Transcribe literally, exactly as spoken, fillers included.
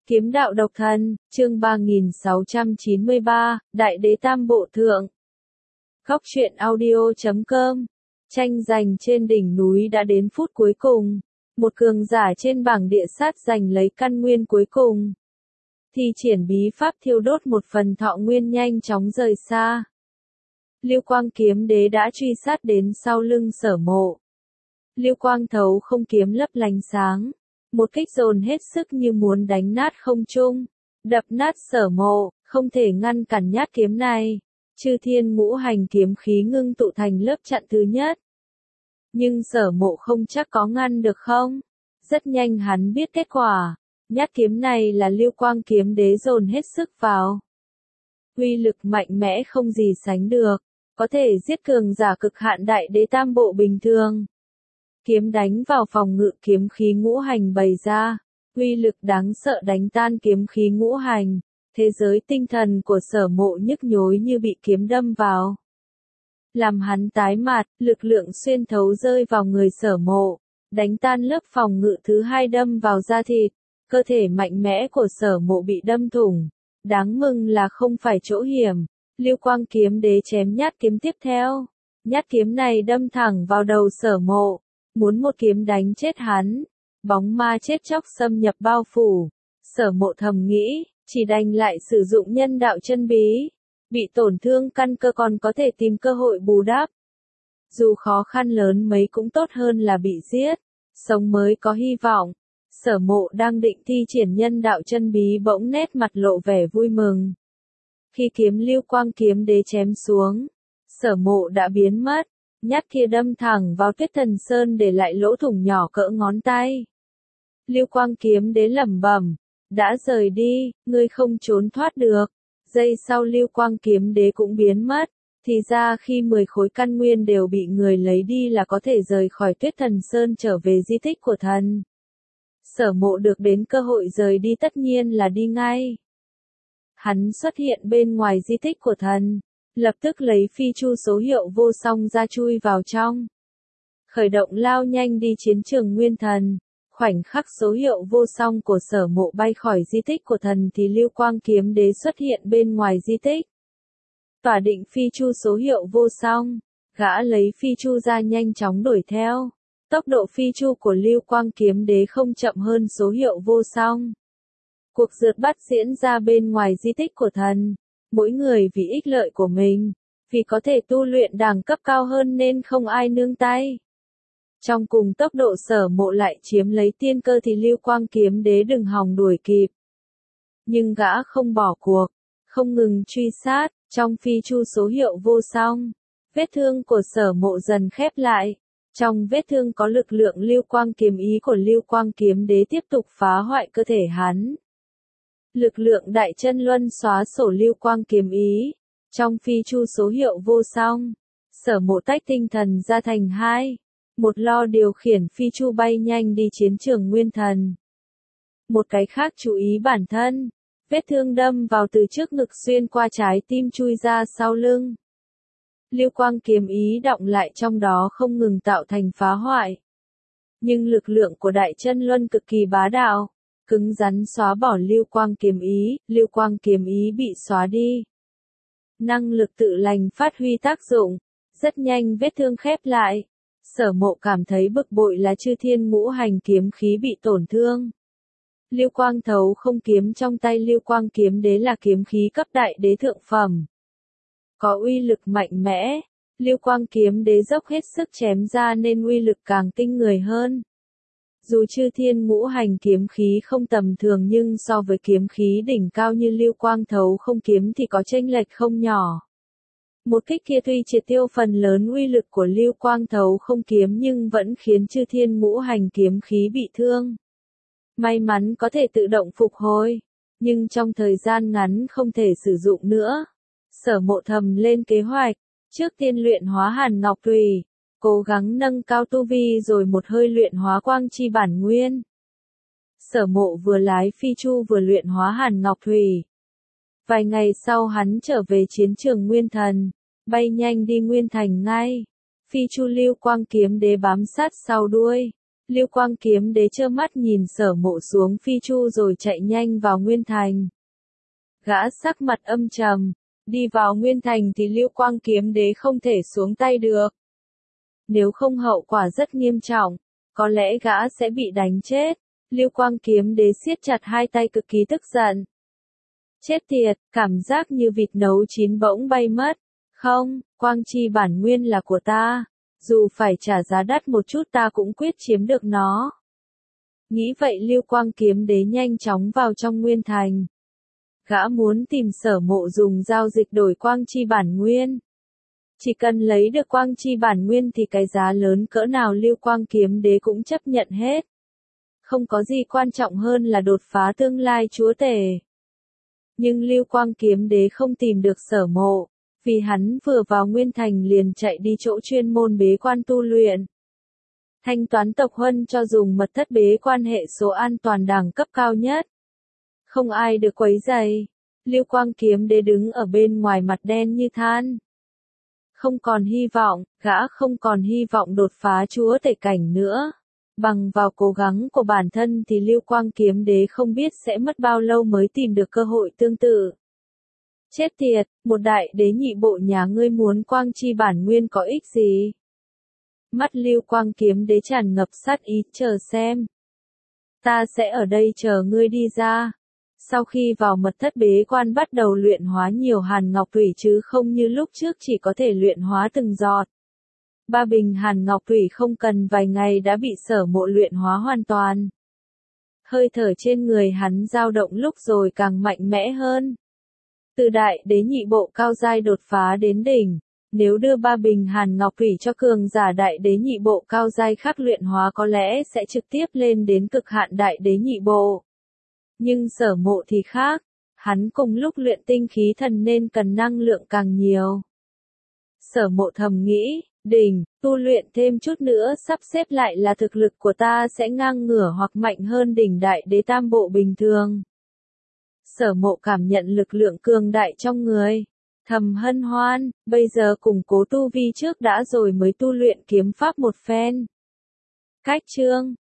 Kiếm đạo độc thân, chương ba nghìn sáu trăm chín mươi ba, Đại đế tam bộ thượng. Góc truyện audio chấm com. Tranh giành trên đỉnh núi đã đến phút cuối cùng. Một cường giả trên bảng địa sát giành lấy căn nguyên cuối cùng. Thi triển bí pháp thiêu đốt một phần thọ nguyên nhanh chóng rời xa. Lưu Quang kiếm đế đã truy sát đến sau lưng Sở Mộ. Lưu Quang thấu không kiếm lấp lánh sáng. Một kích dồn hết sức như muốn đánh nát không trung, đập nát Sở Mộ, không thể ngăn cản nhát kiếm này. Chư thiên ngũ hành kiếm khí ngưng tụ thành lớp chặn thứ nhất. Nhưng Sở Mộ không chắc có ngăn được không? Rất nhanh hắn biết kết quả. Nhát kiếm này là Lưu Quang kiếm đế dồn hết sức vào. Uy lực mạnh mẽ không gì sánh được, có thể giết cường giả cực hạn đại đế tam bộ bình thường. Kiếm đánh vào phòng ngự kiếm khí ngũ hành bày ra, uy lực đáng sợ đánh tan kiếm khí ngũ hành, thế giới tinh thần của Sở Mộ nhức nhối như bị kiếm đâm vào. Làm hắn tái mặt, lực lượng xuyên thấu rơi vào người Sở Mộ, đánh tan lớp phòng ngự thứ hai đâm vào da thịt, cơ thể mạnh mẽ của Sở Mộ bị đâm thủng. Đáng mừng là không phải chỗ hiểm, Lưu Quang kiếm đế chém nhát kiếm tiếp theo. Nhát kiếm này đâm thẳng vào đầu Sở Mộ. Muốn một kiếm đánh chết hắn, bóng ma chết chóc xâm nhập bao phủ. Sở Mộ thầm nghĩ, chỉ đành lại sử dụng nhân đạo chân bí. Bị tổn thương căn cơ còn có thể tìm cơ hội bù đắp. Dù khó khăn lớn mấy cũng tốt hơn là bị giết, sống mới có hy vọng. Sở Mộ đang định thi triển nhân đạo chân bí bỗng nét mặt lộ vẻ vui mừng. Khi kiếm Lưu Quang kiếm đế chém xuống, Sở Mộ đã biến mất. Nhát kia đâm thẳng vào Tuyết Thần Sơn để lại lỗ thủng nhỏ cỡ ngón tay. Lưu Quang kiếm đế lẩm bẩm, đã rời đi, ngươi không trốn thoát được. Giây sau Lưu Quang kiếm đế cũng biến mất, thì ra khi mười khối căn nguyên đều bị người lấy đi là có thể rời khỏi Tuyết Thần Sơn trở về di tích của thần. Sở Mộ được đến cơ hội rời đi tất nhiên là đi ngay. Hắn xuất hiện bên ngoài di tích của thần. Lập tức lấy phi chu số hiệu vô song ra chui vào trong. Khởi động lao nhanh đi chiến trường nguyên thần. Khoảnh khắc số hiệu vô song của Sở Mộ bay khỏi di tích của thần thì Lưu Quang kiếm đế xuất hiện bên ngoài di tích. Tỏa định phi chu số hiệu vô song, gã lấy phi chu ra nhanh chóng đuổi theo. Tốc độ phi chu của Lưu Quang kiếm đế không chậm hơn số hiệu vô song. Cuộc rượt bắt diễn ra bên ngoài di tích của thần. Mỗi người vì ích lợi của mình, vì có thể tu luyện đẳng cấp cao hơn nên không ai nương tay. Trong cùng tốc độ Sở Mộ lại chiếm lấy tiên cơ thì Lưu Quang kiếm đế đừng hòng đuổi kịp. Nhưng gã không bỏ cuộc, không ngừng truy sát, trong phi chu số hiệu vô song. Vết thương của Sở Mộ dần khép lại. Trong vết thương có lực lượng Lưu Quang kiếm ý của Lưu Quang kiếm đế tiếp tục phá hoại cơ thể hắn. Lực lượng đại chân luân xóa sổ Lưu Quang kiếm ý. Trong phi chu số hiệu vô song, Sở Mộ tách tinh thần ra thành hai. Một lo điều khiển phi chu bay nhanh đi chiến trường nguyên thần. Một cái khác chú ý bản thân. Vết thương đâm vào từ trước ngực xuyên qua trái tim chui ra sau lưng. Lưu Quang kiếm ý đọng lại trong đó không ngừng tạo thành phá hoại. Nhưng lực lượng của đại chân luân cực kỳ bá đạo. Cứng rắn xóa bỏ Lưu Quang kiếm ý, Lưu Quang kiếm ý bị xóa đi. Năng lực tự lành phát huy tác dụng, rất nhanh vết thương khép lại. Sở Mộ cảm thấy bực bội là chư thiên ngũ hành kiếm khí bị tổn thương. Lưu Quang thấu không kiếm trong tay Lưu Quang kiếm đế là kiếm khí cấp đại đế thượng phẩm. Có uy lực mạnh mẽ, Lưu Quang kiếm đế dốc hết sức chém ra nên uy lực càng kinh người hơn. Dù chư thiên ngũ hành kiếm khí không tầm thường nhưng so với kiếm khí đỉnh cao như Lưu Quang thấu không kiếm thì có chênh lệch không nhỏ. Một kích kia tuy triệt tiêu phần lớn uy lực của Lưu Quang thấu không kiếm nhưng vẫn khiến chư thiên ngũ hành kiếm khí bị thương. May mắn có thể tự động phục hồi, nhưng trong thời gian ngắn không thể sử dụng nữa. Sở Mộ thầm lên kế hoạch, trước tiên luyện hóa Hàn Ngọc Thủy. Cố gắng nâng cao tu vi rồi một hơi luyện hóa quang chi bản nguyên. Sở Mộ vừa lái phi chu vừa luyện hóa Hàn Ngọc Thủy. Vài ngày sau hắn trở về chiến trường nguyên thần, bay nhanh đi nguyên thành ngay. Phi chu Lưu Quang kiếm đế bám sát sau đuôi. Lưu Quang Kiếm Đế trơ mắt nhìn Sở Mộ xuống phi chu rồi chạy nhanh vào Nguyên Thành. Gã sắc mặt âm trầm, đi vào Nguyên Thành thì Lưu Quang Kiếm Đế không thể xuống tay được. Nếu không hậu quả rất nghiêm trọng, có lẽ gã sẽ bị đánh chết. Lưu Quang Kiếm Đế siết chặt hai tay cực kỳ tức giận. Chết tiệt, cảm giác như vịt nấu chín bỗng bay mất. Không, Quang Chi bản nguyên là của ta. Dù phải trả giá đắt một chút ta cũng quyết chiếm được nó. Nghĩ vậy Lưu Quang Kiếm Đế nhanh chóng vào trong Nguyên Thành. Gã muốn tìm Sở Mộ dùng giao dịch đổi Quang Chi bản nguyên. Chỉ cần lấy được Quang Chi bản nguyên thì cái giá lớn cỡ nào Lưu Quang Kiếm Đế cũng chấp nhận hết. Không có gì quan trọng hơn là đột phá tương lai chúa tể. Nhưng Lưu Quang Kiếm Đế không tìm được Sở Mộ, vì hắn vừa vào Nguyên Thành liền chạy đi chỗ chuyên môn bế quan tu luyện. Thanh toán tộc huân cho dùng mật thất bế quan hệ số an toàn đẳng cấp cao nhất. Không ai được quấy rầy. Lưu Quang Kiếm Đế đứng ở bên ngoài mặt đen như than. Không còn hy vọng, gã không còn hy vọng đột phá chúa tể cảnh nữa. Bằng vào cố gắng của bản thân thì Lưu Quang Kiếm Đế không biết sẽ mất bao lâu mới tìm được cơ hội tương tự. Chết tiệt, một đại đế nhị bộ nhà ngươi muốn Quang Chi bản nguyên có ích gì? Mắt Lưu Quang Kiếm Đế tràn ngập sát ý, chờ xem. Ta sẽ ở đây chờ ngươi đi ra. Sau khi vào mật thất bế quan bắt đầu luyện hóa nhiều hàn ngọc thủy chứ không như lúc trước chỉ có thể luyện hóa từng giọt. Ba bình hàn ngọc thủy không cần vài ngày đã bị Sở Mộ luyện hóa hoàn toàn. Hơi thở trên người hắn dao động lúc rồi càng mạnh mẽ hơn. Từ đại đế nhị bộ cao giai đột phá đến đỉnh, nếu đưa ba bình hàn ngọc thủy cho cường giả đại đế nhị bộ cao giai khác luyện hóa có lẽ sẽ trực tiếp lên đến cực hạn đại đế nhị bộ. Nhưng Sở Mộ thì khác, hắn cùng lúc luyện tinh khí thần nên cần năng lượng càng nhiều. Sở Mộ thầm nghĩ, đỉnh, tu luyện thêm chút nữa sắp xếp lại là thực lực của ta sẽ ngang ngửa hoặc mạnh hơn đỉnh đại đế tam bộ bình thường. Sở Mộ cảm nhận lực lượng cường đại trong người. Thầm hân hoan, bây giờ củng cố tu vi trước đã rồi mới tu luyện kiếm pháp một phen. Cách chương